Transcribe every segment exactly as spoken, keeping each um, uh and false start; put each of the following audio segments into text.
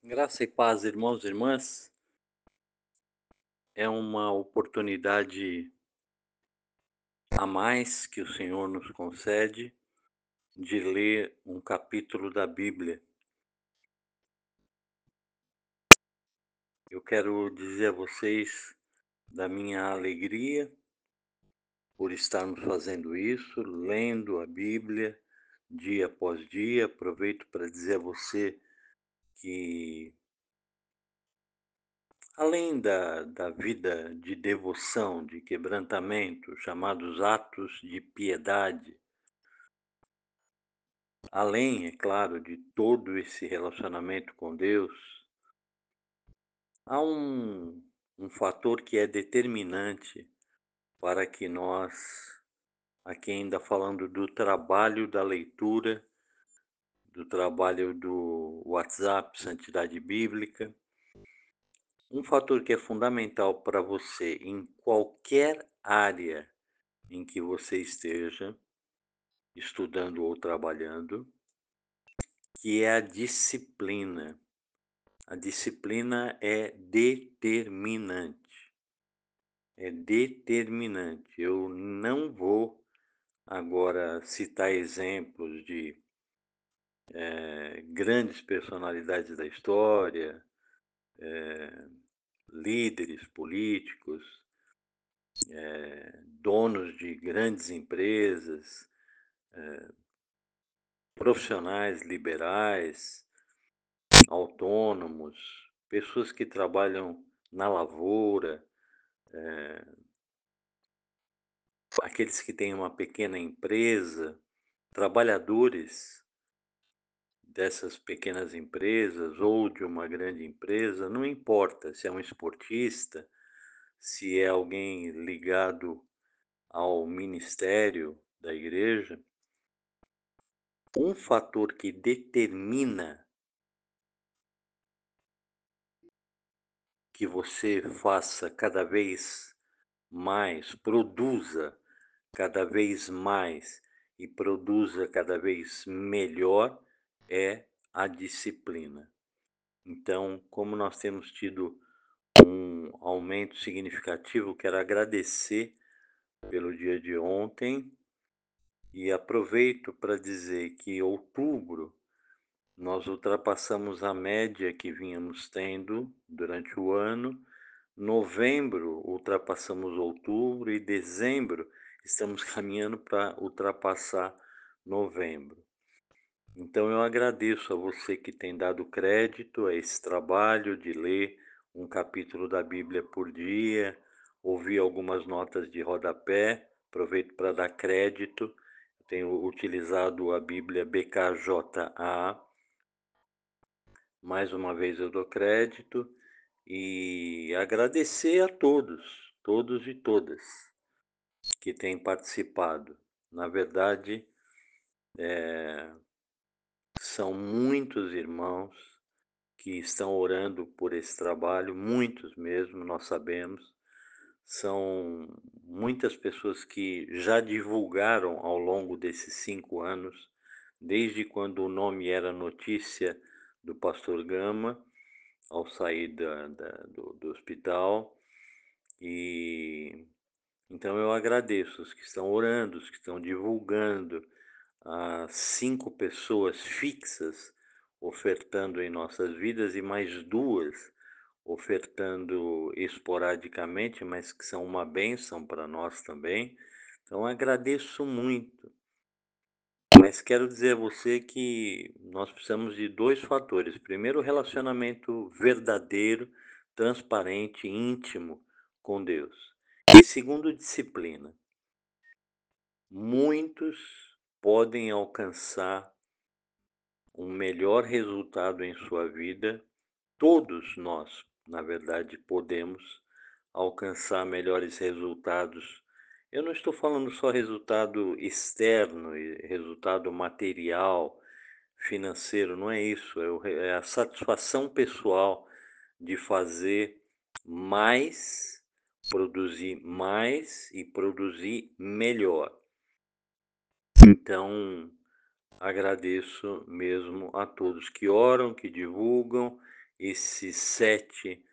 Graça e paz, irmãos e irmãs. É uma oportunidade a mais que o Senhor nos concede de ler um capítulo da Bíblia. Eu quero dizer a vocês da minha alegria por estarmos fazendo isso, lendo a Bíblia dia após dia. Aproveito para dizer a você que, além da, da vida de devoção, de quebrantamento, chamados atos de piedade, além, é claro, de todo esse relacionamento com Deus, há um, um fator que é determinante para que nós, aqui ainda falando do trabalho da leitura, do trabalho do WhatsApp, Santidade Bíblica, um fator que é fundamental para você em qualquer área em que você esteja estudando ou trabalhando, que é a disciplina. A disciplina é determinante, é determinante. Eu não vou agora citar exemplos de eh, grandes personalidades da história, eh, líderes políticos, eh, donos de grandes empresas, profissionais liberais, autônomos, pessoas que trabalham na lavoura, aqueles que têm uma pequena empresa, trabalhadores dessas pequenas empresas ou de uma grande empresa, não importa se é um esportista, se é alguém ligado ao ministério da igreja, um fator que determina que você faça cada vez mais, produza cada vez mais e produza cada vez melhor é a disciplina. Então, como nós temos tido um aumento significativo, quero agradecer pelo dia de ontem e aproveito para dizer que em outubro nós ultrapassamos a média que vínhamos tendo durante o ano. Novembro ultrapassamos outubro e dezembro estamos caminhando para ultrapassar novembro. Então eu agradeço a você que tem dado crédito a esse trabalho de ler um capítulo da Bíblia por dia, ouvir algumas notas de rodapé. Aproveito para dar crédito. Tenho utilizado a Bíblia B K J A. Mais uma vez eu dou crédito e agradecer a todos, todos e todas que têm participado. Na verdade, são muitos irmãos que estão orando por esse trabalho, muitos mesmo, nós sabemos. São muitas pessoas que já divulgaram ao longo desses cinco anos, desde quando o nome era notícia do pastor Gama, ao sair da, da, do, do hospital. E então eu agradeço os que estão orando, os que estão divulgando, as cinco pessoas fixas ofertando em nossas vidas e mais duas ofertando esporadicamente, mas que são uma bênção para nós também. Então agradeço muito. Mas quero dizer a você que nós precisamos de dois fatores. Primeiro, o relacionamento verdadeiro, transparente, íntimo com Deus. E segundo, disciplina. Muitos podem alcançar um melhor resultado em sua vida. Todos nós, na verdade, podemos alcançar melhores resultados. Eu não estou falando só resultado externo e resultado material, financeiro, não é isso. É, o, é a satisfação pessoal de fazer mais, produzir mais e produzir melhor. Então, agradeço mesmo a todos que oram, que divulgam esses sete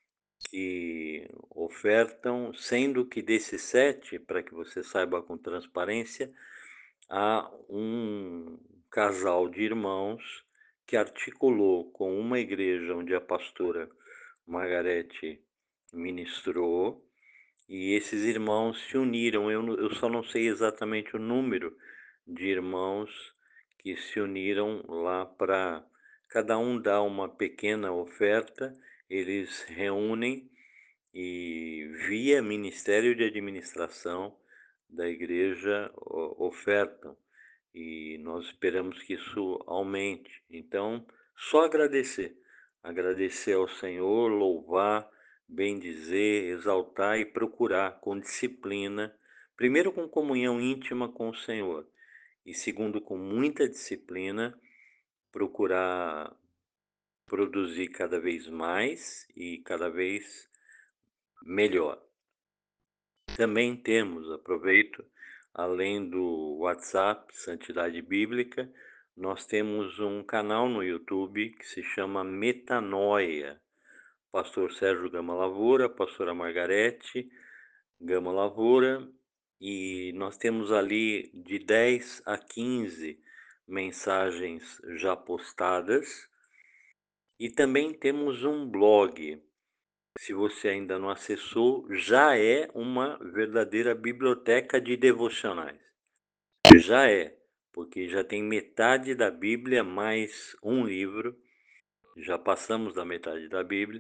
que ofertam, sendo que desses sete, para que você saiba com transparência, há um casal de irmãos que articulou com uma igreja onde a pastora Margarete ministrou, e esses irmãos se uniram. Eu, não- eu só não sei exatamente o número de irmãos que se uniram lá para cada um dar uma pequena oferta. Eles reúnem e, via Ministério de Administração da igreja, o- ofertam. E nós esperamos que isso aumente. Então, só agradecer. Agradecer ao Senhor, louvar, bendizer, exaltar e procurar com disciplina, primeiro com comunhão íntima com o Senhor e segundo com muita disciplina, procurar produzir cada vez mais e cada vez melhor. Também temos, aproveito, além do WhatsApp Santidade Bíblica, nós temos um canal no YouTube que se chama Metanoia. Pastor Sérgio Gama Lavoura, pastora Margarete Gama Lavoura, e nós temos ali de dez a quinze mensagens já postadas, e também temos um blog. Se você ainda não acessou, já é uma verdadeira biblioteca de devocionais. Já é, porque já tem metade da Bíblia mais um livro. Já passamos da metade da Bíblia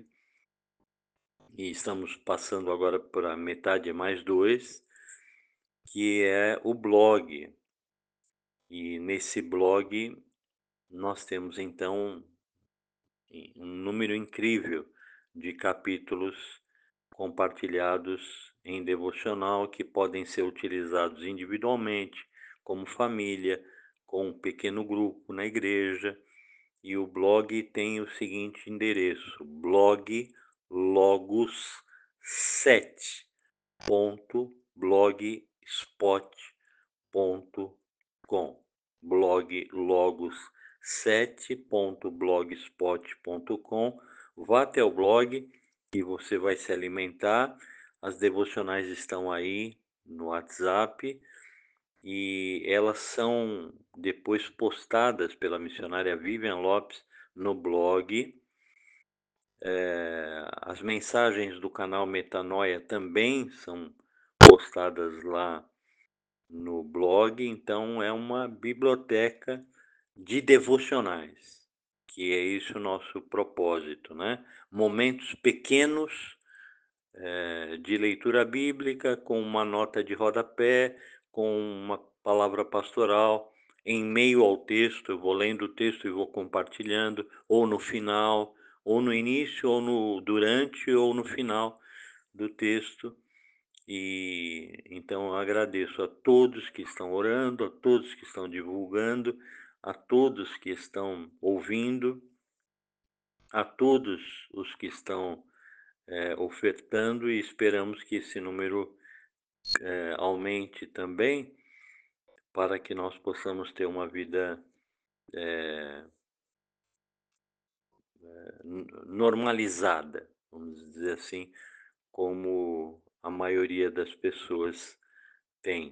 e estamos passando agora para a metade mais dois, que é o blog. E nesse blog nós temos então um número incrível de capítulos compartilhados em devocional que podem ser utilizados individualmente, como família, com um pequeno grupo na igreja. E o blog tem o seguinte endereço: blog logos sete ponto blogspot ponto com. Blog logos sete ponto blogspot ponto com. Vá até o blog e você vai se alimentar. As devocionais estão aí no WhatsApp e elas são depois postadas pela missionária Vivian Lopes no blog. É, as mensagens do canal Metanoia também são postadas lá no blog, então é uma biblioteca de devocionais, que é isso o nosso propósito, né? Momentos pequenos eh, de leitura bíblica, com uma nota de rodapé, com uma palavra pastoral, em meio ao texto. Eu vou lendo o texto e vou compartilhando, ou no final, ou no início, ou no durante, ou no final do texto. E então eu agradeço a todos que estão orando, a todos que estão divulgando, a todos que estão ouvindo, a todos os que estão é, ofertando, e esperamos que esse número é, aumente também, para que nós possamos ter uma vida é, normalizada, vamos dizer assim, como a maioria das pessoas tem.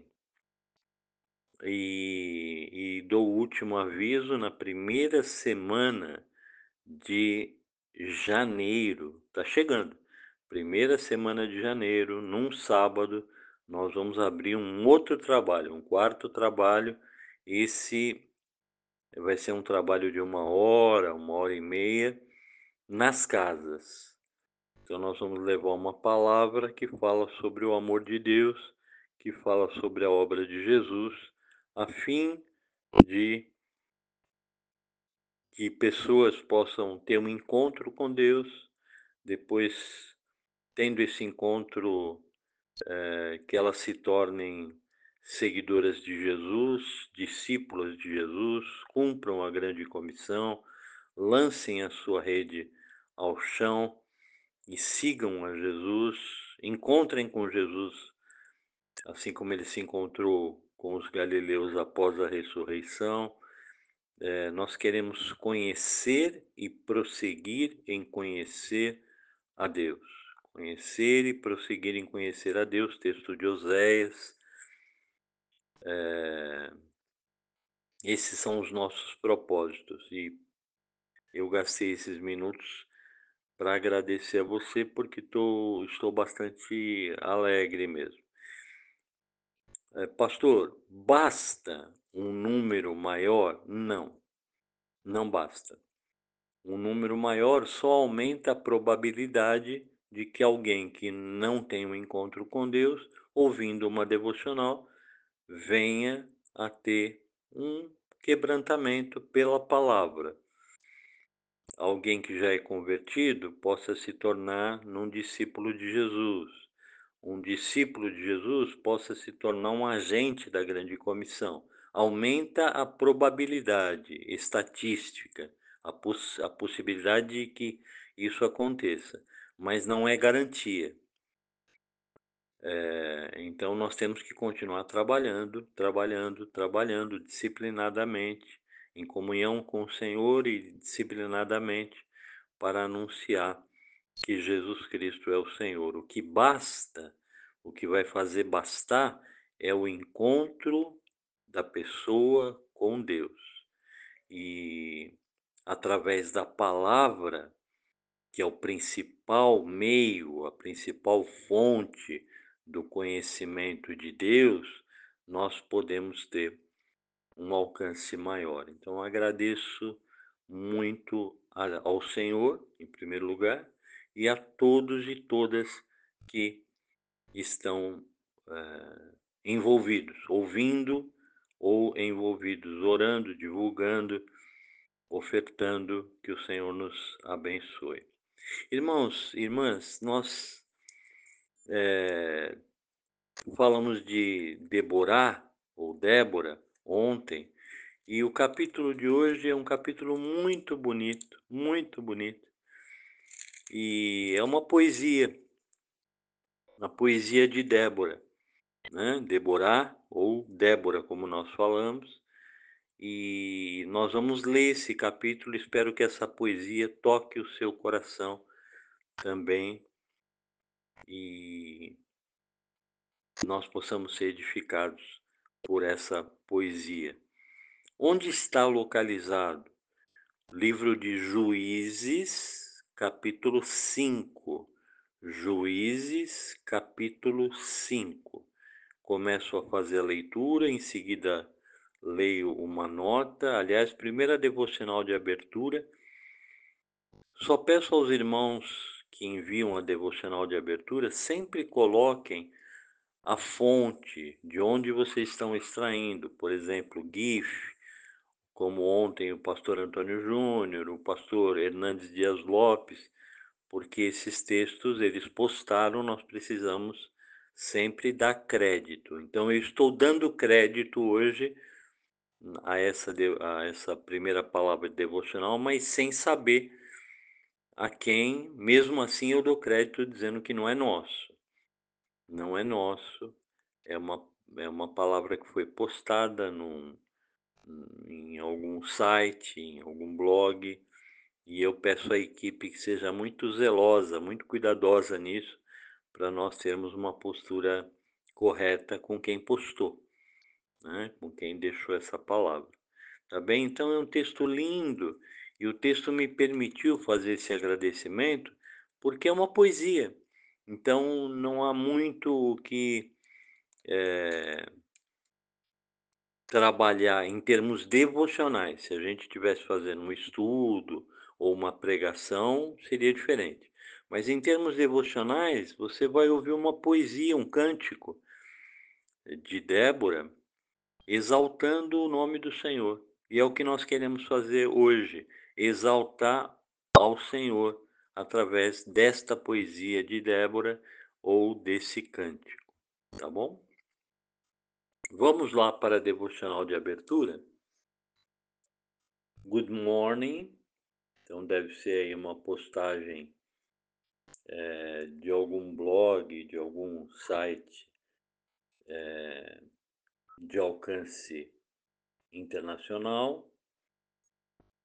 E, e dou o último aviso: na primeira semana de janeiro, tá chegando, primeira semana de janeiro, num sábado, nós vamos abrir um outro trabalho, um quarto trabalho. Esse vai ser um trabalho de uma hora, uma hora e meia, nas casas. Então nós vamos levar uma palavra que fala sobre o amor de Deus, que fala sobre a obra de Jesus, a fim de que pessoas possam ter um encontro com Deus, depois, tendo esse encontro, eh, que elas se tornem seguidoras de Jesus, discípulas de Jesus, cumpram a grande comissão, lancem a sua rede ao chão e sigam a Jesus, encontrem com Jesus, assim como ele se encontrou com os galileus após a ressurreição, Eh, nós queremos conhecer e prosseguir em conhecer a Deus. Conhecer e prosseguir em conhecer a Deus, texto de Oséias. Eh, esses são os nossos propósitos e eu gastei esses minutos para agradecer a você, porque tô estou bastante alegre mesmo. Eh, pastor, basta um número maior? Não, não basta. Um número maior só aumenta a probabilidade de que alguém que não tem um encontro com Deus, ouvindo uma devocional, venha a ter um quebrantamento pela palavra. Alguém que já é convertido possa se tornar num discípulo de Jesus. Um discípulo de Jesus possa se tornar um agente da grande comissão. Aumenta a probabilidade estatística, a, poss a possibilidade de que isso aconteça, mas não é garantia. Eh, então nós temos que continuar trabalhando, trabalhando, trabalhando disciplinadamente, em comunhão com o Senhor e disciplinadamente para anunciar que Jesus Cristo é o Senhor. O que basta, o que vai fazer bastar é o encontro da pessoa com Deus. E através da palavra, que é o principal meio, a principal fonte do conhecimento de Deus, nós podemos ter um alcance maior. Então agradeço muito a ao Senhor, em primeiro lugar, e a todos e todas que estão, eh, envolvidos, ouvindo ou envolvidos, orando, divulgando, ofertando, que o Senhor nos abençoe. Irmãos, irmãs, nós, eh, falamos de Deborah ou Débora ontem, e o capítulo de hoje é um capítulo muito bonito, muito bonito. E é uma poesia, a poesia de Débora, né? Deborah ou Débora, como nós falamos. E nós vamos ler esse capítulo, espero que essa poesia toque o seu coração também e nós possamos ser edificados por essa poesia. Onde está localizado? Livro de Juízes, capítulo cinco. Juízes, capítulo cinco. Começo a fazer a leitura, em seguida leio uma nota. Aliás, primeira devocional de abertura. Só peço aos irmãos que enviam a devocional de abertura, sempre coloquem a fonte de onde vocês estão extraindo. Por exemplo, GIF, como ontem o pastor Antônio Júnior, o pastor Hernandes Dias Lopes, porque esses textos eles postaram, nós precisamos sempre dar crédito. Então eu estou dando crédito hoje a essa, a essa primeira palavra devocional, mas sem saber a quem, mesmo assim eu dou crédito dizendo que não é nosso. Não é nosso, é uma, é uma palavra que foi postada num, em algum site, em algum blog, e eu peço à equipe que seja muito zelosa, muito cuidadosa nisso, para nós termos uma postura correta com quem postou, né? Com quem deixou essa palavra. Tá bem? Então é um texto lindo, e o texto me permitiu fazer esse agradecimento, porque é uma poesia. Então não há muito o que eh, trabalhar em termos devocionais. Se a gente estivesse fazendo um estudo ou uma pregação, seria diferente. Mas em termos devocionais, você vai ouvir uma poesia, um cântico de Débora, exaltando o nome do Senhor. E é o que nós queremos fazer hoje, exaltar ao Senhor através desta poesia de Débora ou desse cântico, tá bom? Vamos lá para a devocional de abertura. Good morning. Então deve ser aí uma postagem é, de algum blog, de algum site é, de alcance internacional.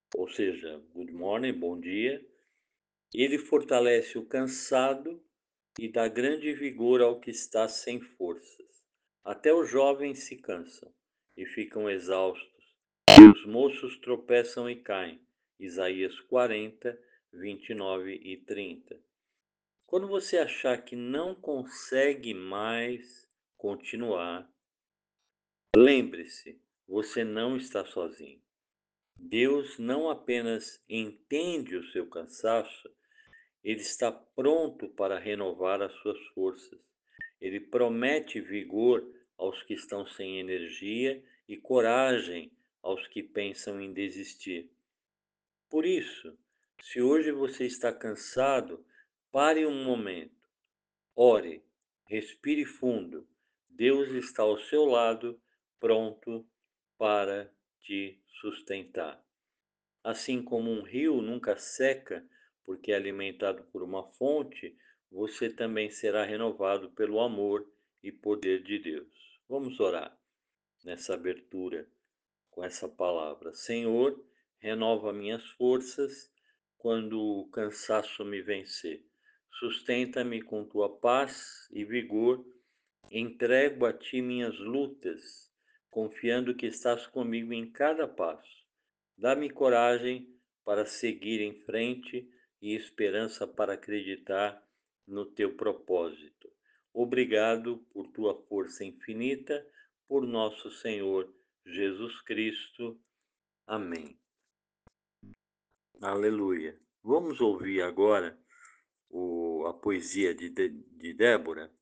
ou seja, good morning, bom dia. Ele fortalece o cansado e dá grande vigor ao que está sem forças. Até os jovens se cansam e ficam exaustos, e os moços tropeçam e caem. Isaías quarenta, vinte e nove e trinta. Quando você achar que não consegue mais continuar, lembre-se, você não está sozinho. Deus não apenas entende o seu cansaço, ele está pronto para renovar as suas forças. Ele promete vigor aos que estão sem energia e coragem aos que pensam em desistir. Por isso, se hoje você está cansado, pare um momento, ore, respire fundo. Deus está ao seu lado, pronto para te sustentar. Assim como um rio nunca seca, porque é alimentado por uma fonte, você também será renovado pelo amor e poder de Deus. Vamos orar nessa abertura com essa palavra. Senhor, renova minhas forças quando o cansaço me vencer. Sustenta-me com tua paz e vigor. Entrego a ti minhas lutas, confiando que estás comigo em cada passo. Dá-me coragem para seguir em frente e esperança para acreditar no teu propósito. Obrigado por tua força infinita, por nosso Senhor Jesus Cristo. Amém. Aleluia. Vamos ouvir agora o, a poesia de, de, de Débora.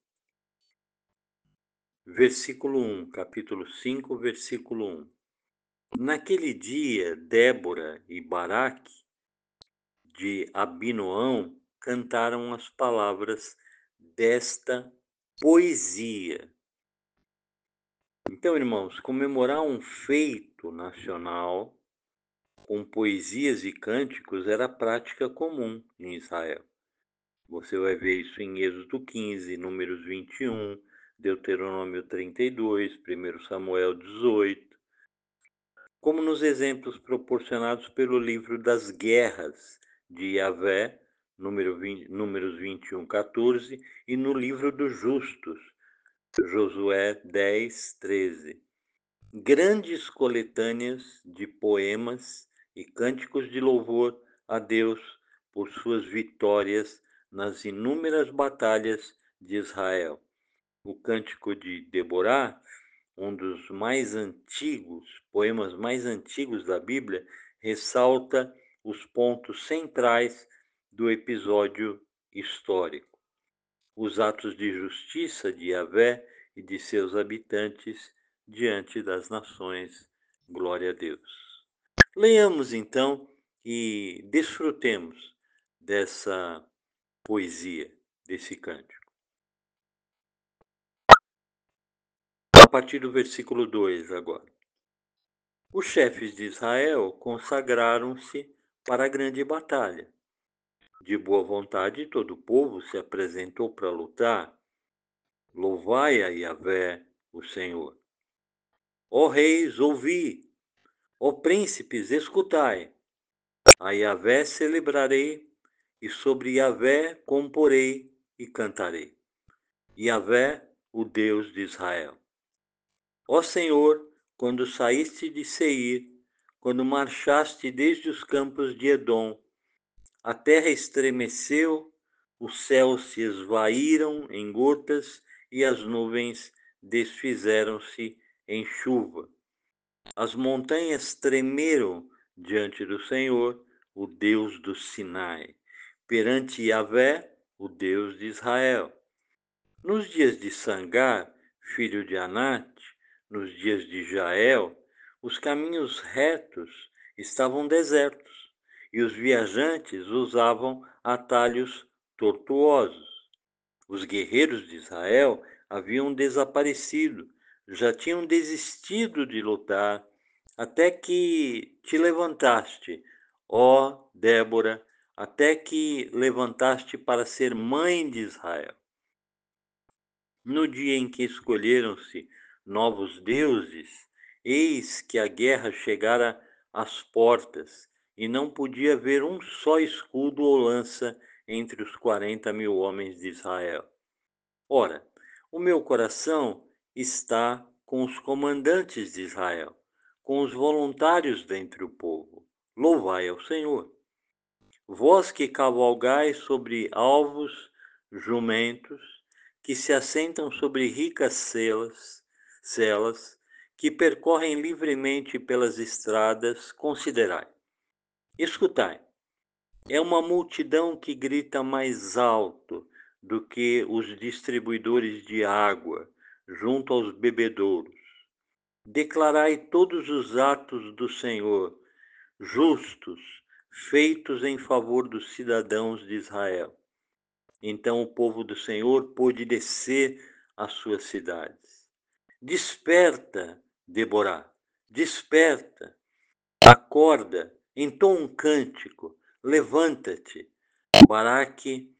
Versículo um, capítulo cinco, versículo um. Naquele dia, Débora e Baraque, de Abinoão, cantaram as palavras desta poesia. Então, irmãos, comemorar um feito nacional com poesias e cânticos era prática comum em Israel. Você vai ver isso em Êxodo quinze, Números vinte e um, Deuteronômio trinta e dois, primeiro Samuel dezoito, como nos exemplos proporcionados pelo livro das guerras de Yahvé, número vinte, Números vinte e um, quatorze, e no livro dos justos, Josué dez, treze. Grandes coletâneas de poemas e cânticos de louvor a Deus por suas vitórias nas inúmeras batalhas de Israel. O Cântico de Deborah, um dos mais antigos, poemas mais antigos da Bíblia, ressalta os pontos centrais do episódio histórico. Os atos de justiça de Yahvé e de seus habitantes diante das nações. Glória a Deus. Leiamos então e desfrutemos dessa poesia, desse cântico. A partir do versículo dois agora. Os chefes de Israel consagraram-se para a grande batalha. De boa vontade, todo o povo se apresentou para lutar. Louvai a Yahvé, o Senhor. Ó reis, ouvi! Ó príncipes, escutai! A Yahvé celebrarei, e sobre Yahvé comporei e cantarei. Yahvé, o Deus de Israel. Ó Senhor, quando saíste de Seir, quando marchaste desde os campos de Edom, a terra estremeceu, os céus se esvaíram em gotas e as nuvens desfizeram-se em chuva. As montanhas tremeram diante do Senhor, o Deus do Sinai, perante Yahvé, o Deus de Israel. Nos dias de Sangar, filho de Anate, nos dias de Jael, os caminhos retos estavam desertos e os viajantes usavam atalhos tortuosos. Os guerreiros de Israel haviam desaparecido, já tinham desistido de lutar, até que te levantaste, ó Débora, até que levantaste para ser mãe de Israel. No dia em que escolheram-se novos deuses, eis que a guerra chegara às portas, e não podia ver um só escudo ou lança entre os quarenta mil homens de Israel. Ora, o meu coração está com os comandantes de Israel, com os voluntários dentre o povo. Louvai ao Senhor. Vós que cavalgais sobre alvos jumentos, que se assentam sobre ricas celas, celas, que percorrem livremente pelas estradas, considerai. Escutai, é uma multidão que grita mais alto do que os distribuidores de água junto aos bebedouros. Declarai todos os atos do Senhor, justos, feitos em favor dos cidadãos de Israel. Então o povo do Senhor pôde descer às suas cidades. Desperta, Deborah, desperta, acorda, entoa um cântico, levanta-te, Baraque,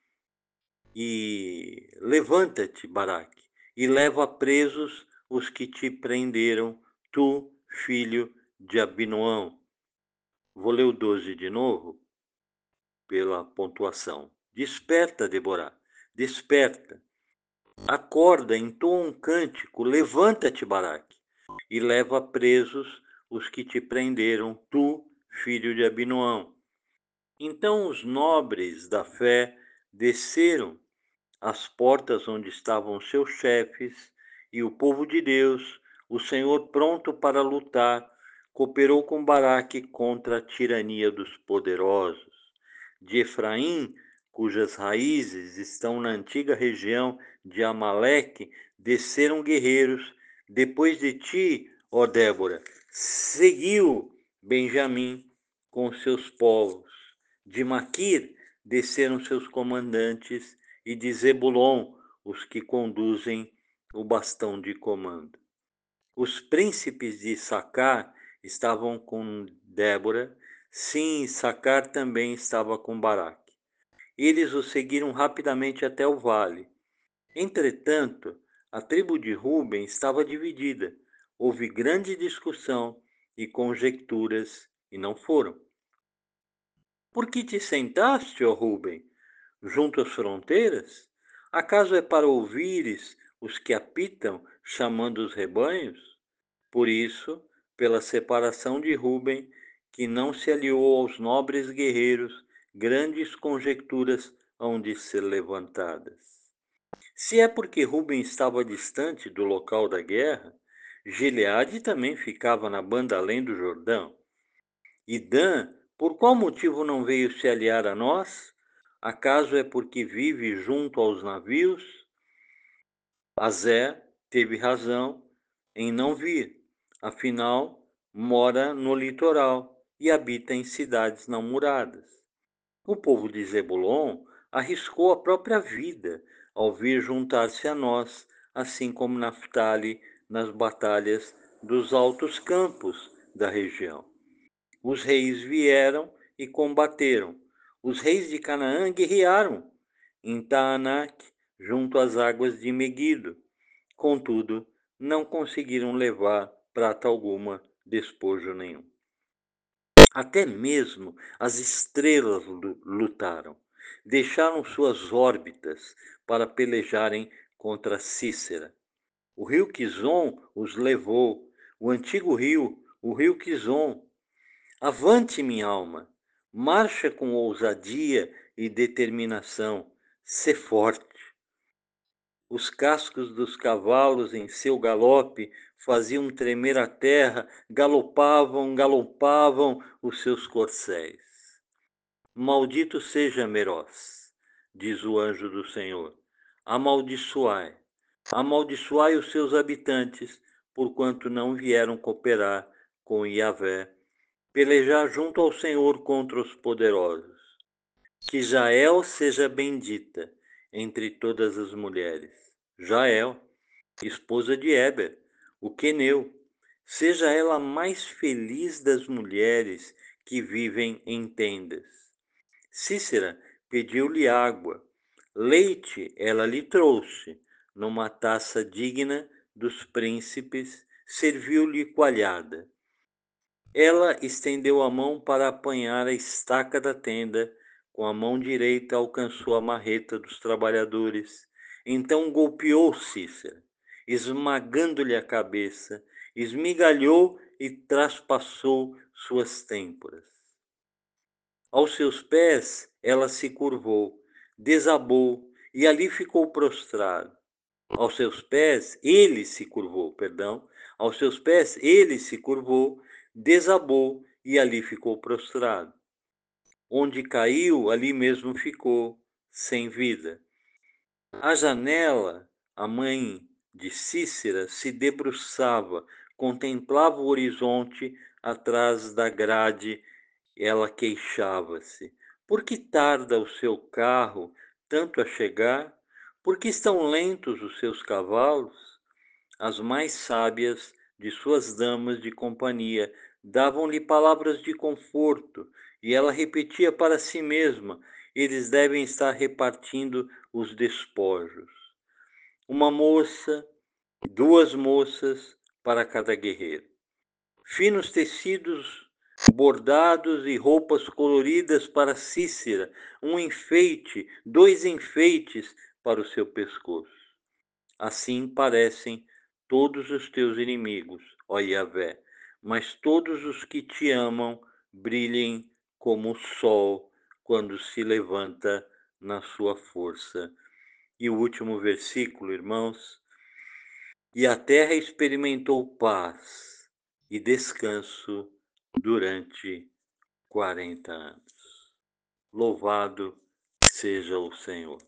e levanta-te, Baraque, e leva presos os que te prenderam, tu, filho de Abinoão. Vou ler o doze de novo, pela pontuação. Desperta, Deborah, desperta. Acorda, entoa um cântico, levanta-te, Baraque, e leva presos os que te prenderam, tu, filho de Abinoão. Então os nobres da fé desceram às portas onde estavam seus chefes, e o povo de Deus, o Senhor pronto para lutar, cooperou com Baraque contra a tirania dos poderosos. De Efraim, cujas raízes estão na antiga região de Amaleque, desceram guerreiros. Depois de ti, ó Débora, seguiu Benjamim com seus povos. De Maquir desceram seus comandantes, e de Zebulon os que conduzem o bastão de comando. Os príncipes de Issacar estavam com Débora, sim, Issacar também estava com Baraque. Eles o seguiram rapidamente até o vale. Entretanto, a tribo de Ruben estava dividida. Houve grande discussão e conjecturas, e não foram. Por que te sentaste, ó Ruben, junto às fronteiras? Acaso é para ouvires os que apitam, chamando os rebanhos? Por isso, pela separação de Ruben, que não se aliou aos nobres guerreiros, grandes conjecturas hão de ser levantadas. Se é porque Ruben estava distante do local da guerra, Gileade também ficava na banda além do Jordão. E Dan, por qual motivo não veio se aliar a nós? Acaso é porque vive junto aos navios? Azer teve razão em não vir, afinal, mora no litoral e habita em cidades não muradas. O povo de Zebulon arriscou a própria vida ao vir juntar-se a nós, assim como Naftali nas batalhas dos altos campos da região. Os reis vieram e combateram. Os reis de Canaã guerrearam em Taanac, junto às águas de Meguido. Contudo, não conseguiram levar prata alguma, despojo nenhum. Até mesmo as estrelas lutaram, deixaram suas órbitas para pelejarem contra Cícera. O rio Quizon os levou, o antigo rio, o rio Quizon. Avante, minha alma, marcha com ousadia e determinação, sê forte. Os cascos dos cavalos em seu galope faziam tremer a terra, galopavam, galopavam os seus corcéis. Maldito seja Meroz, diz o anjo do Senhor. Amaldiçoai, amaldiçoai os seus habitantes, porquanto não vieram cooperar com Yahvé, pelejar junto ao Senhor contra os poderosos. Que Jael seja bendita entre todas as mulheres. Jael, esposa de Éber, o queneu, seja ela a mais feliz das mulheres que vivem em tendas. Cícera pediu-lhe água, leite ela lhe trouxe, numa taça digna dos príncipes, serviu-lhe coalhada. Ela estendeu a mão para apanhar a estaca da tenda, com a mão direita alcançou a marreta dos trabalhadores. Então golpeou Cícera, esmagando-lhe a cabeça, esmigalhou e traspassou suas têmporas. Aos seus pés ela se curvou, desabou e ali ficou prostrado. Aos seus pés ele se curvou, perdão. Aos seus pés ele se curvou, desabou e ali ficou prostrado. Onde caiu, ali mesmo ficou, sem vida. À janela, a mãe de Cícera se debruçava, contemplava o horizonte atrás da grade. Ela queixava-se. Por que tarda o seu carro tanto a chegar? Por que estão lentos os seus cavalos? As mais sábias de suas damas de companhia davam-lhe palavras de conforto, e ela repetia para si mesma: eles devem estar repartindo os despojos. Uma moça, duas moças para cada guerreiro. Finos tecidos bordados e roupas coloridas para Cícera, um enfeite, dois enfeites para o seu pescoço. Assim parecem todos os teus inimigos, ó Yahvé, mas todos os que te amam brilhem como o sol quando se levanta na sua força. E o último versículo, irmãos: e a terra experimentou paz e descanso durante quarenta anos. Louvado seja o Senhor.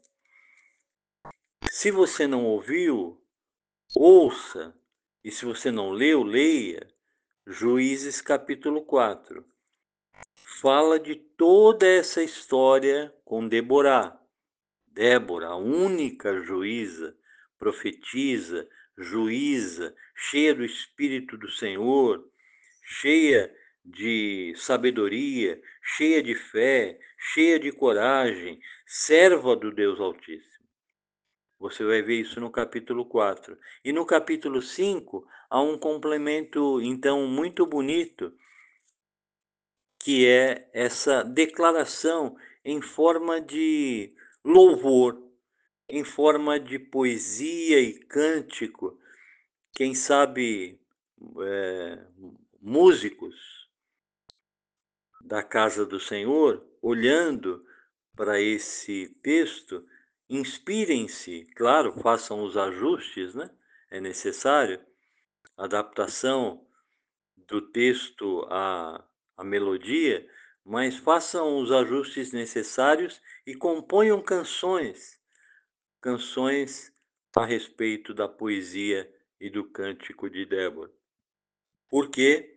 Se você não ouviu, ouça, e se você não leu, leia Juízes capítulo quatro. Fala de toda essa história com Deborah. Débora, a única juíza, profetiza, juíza, cheia do Espírito do Senhor, cheia de sabedoria, cheia de fé, cheia de coragem, serva do Deus Altíssimo. Você vai ver isso no capítulo quatro. E no capítulo cinco, há um complemento, então, muito bonito, que é essa declaração em forma de louvor, em forma de poesia e cântico. Quem sabe é, músicos da casa do Senhor, olhando para esse texto, inspirem-se, claro, façam os ajustes, né? É necessário, adaptação do texto à, à melodia, mas façam os ajustes necessários e componham canções, canções a respeito da poesia e do cântico de Débora, porque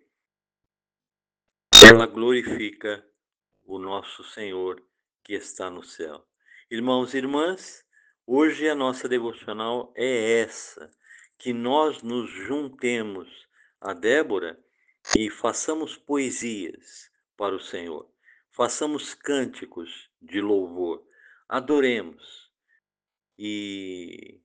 ela glorifica o nosso Senhor que está no céu. Irmãos e irmãs, hoje a nossa devocional é essa, que nós nos juntemos a Débora e façamos poesias para o Senhor, façamos cânticos de louvor, adoremos e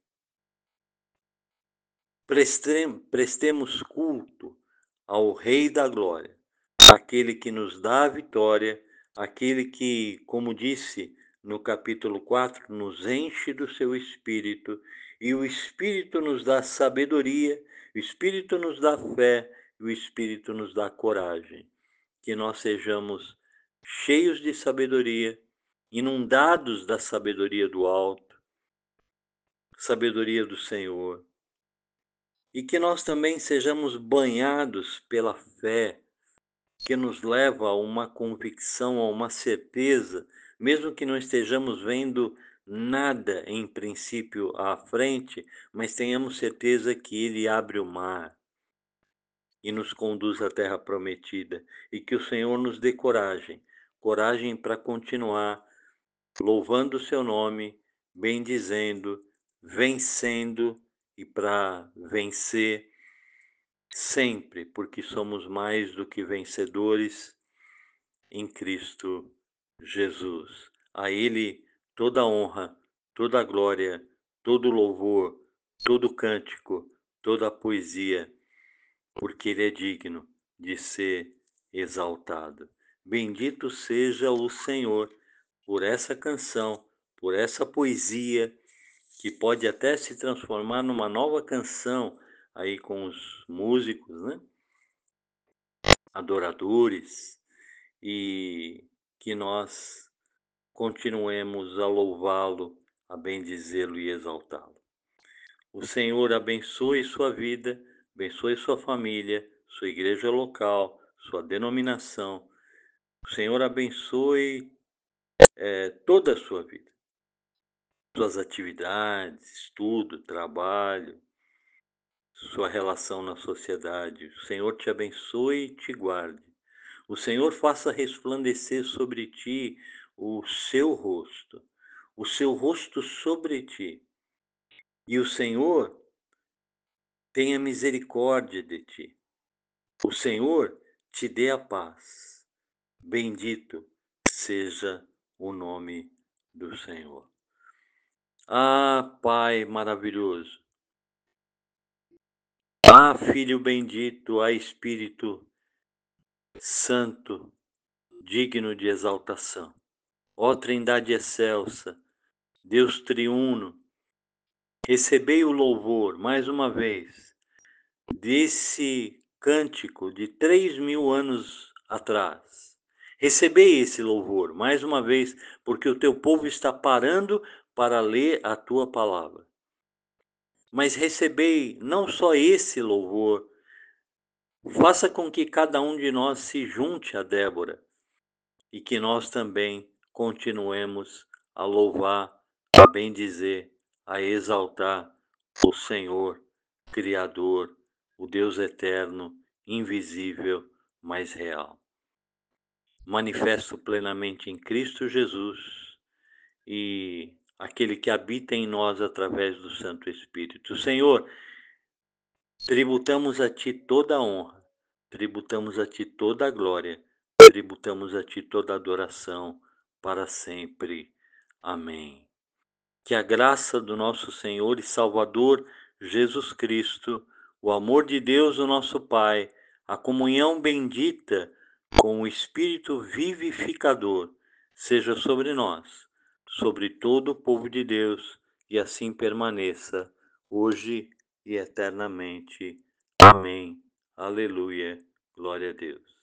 prestemos culto ao Rei da Glória, aquele que nos dá a vitória, aquele que, como disse no capítulo quatro, nos enche do seu Espírito, e o Espírito nos dá sabedoria, o Espírito nos dá fé, e o Espírito nos dá coragem. Que nós sejamos cheios de sabedoria, inundados da sabedoria do alto, sabedoria do Senhor, e que nós também sejamos banhados pela fé, que nos leva a uma convicção, a uma certeza, mesmo que não estejamos vendo nada em princípio à frente, mas tenhamos certeza que Ele abre o mar e nos conduz à terra prometida, e que o Senhor nos dê coragem, coragem para continuar louvando o seu nome, bendizendo, vencendo e para vencer sempre, porque somos mais do que vencedores em Cristo Jesus. A Ele toda a honra, toda a glória, todo o louvor, todo o cântico, toda a poesia, porque Ele é digno de ser exaltado. Bendito seja o Senhor por essa canção, por essa poesia, que pode até se transformar numa nova canção aí com os músicos, né? Adoradores, e que nós continuemos a louvá-lo, a bendizê-lo e exaltá-lo. O Senhor abençoe sua vida, abençoe sua família, sua igreja local, sua denominação. O Senhor abençoe é, toda a sua vida, suas atividades, estudo, trabalho, sua relação na sociedade. O Senhor te abençoe e te guarde. O Senhor faça resplandecer sobre ti o seu rosto, o seu rosto sobre ti. E o Senhor tenha misericórdia de ti. O Senhor te dê a paz. Bendito seja o nome do Senhor. Ah, Pai maravilhoso. Ah, Filho bendito, ah, Espírito Santo, digno de exaltação. Ó Trindade excelsa, Deus triuno, recebei o louvor, mais uma vez, desse cântico de três mil anos atrás. Recebei esse louvor, mais uma vez, porque o teu povo está parando para ler a tua palavra. Mas recebei não só esse louvor, faça com que cada um de nós se junte a Débora e que nós também continuemos a louvar, a bendizer, a exaltar o Senhor, Criador, o Deus eterno, invisível, mas real. Manifesto plenamente em Cristo Jesus e aquele que habita em nós através do Santo Espírito. Senhor, tributamos a Ti toda a honra, tributamos a Ti toda a glória, tributamos a Ti toda a adoração para sempre. Amém. Que a graça do nosso Senhor e Salvador Jesus Cristo, o amor de Deus, o nosso Pai, a comunhão bendita com o Espírito vivificador, seja sobre nós, sobre todo o povo de Deus, e assim permaneça, hoje e eternamente. Amém. Aleluia. Glória a Deus.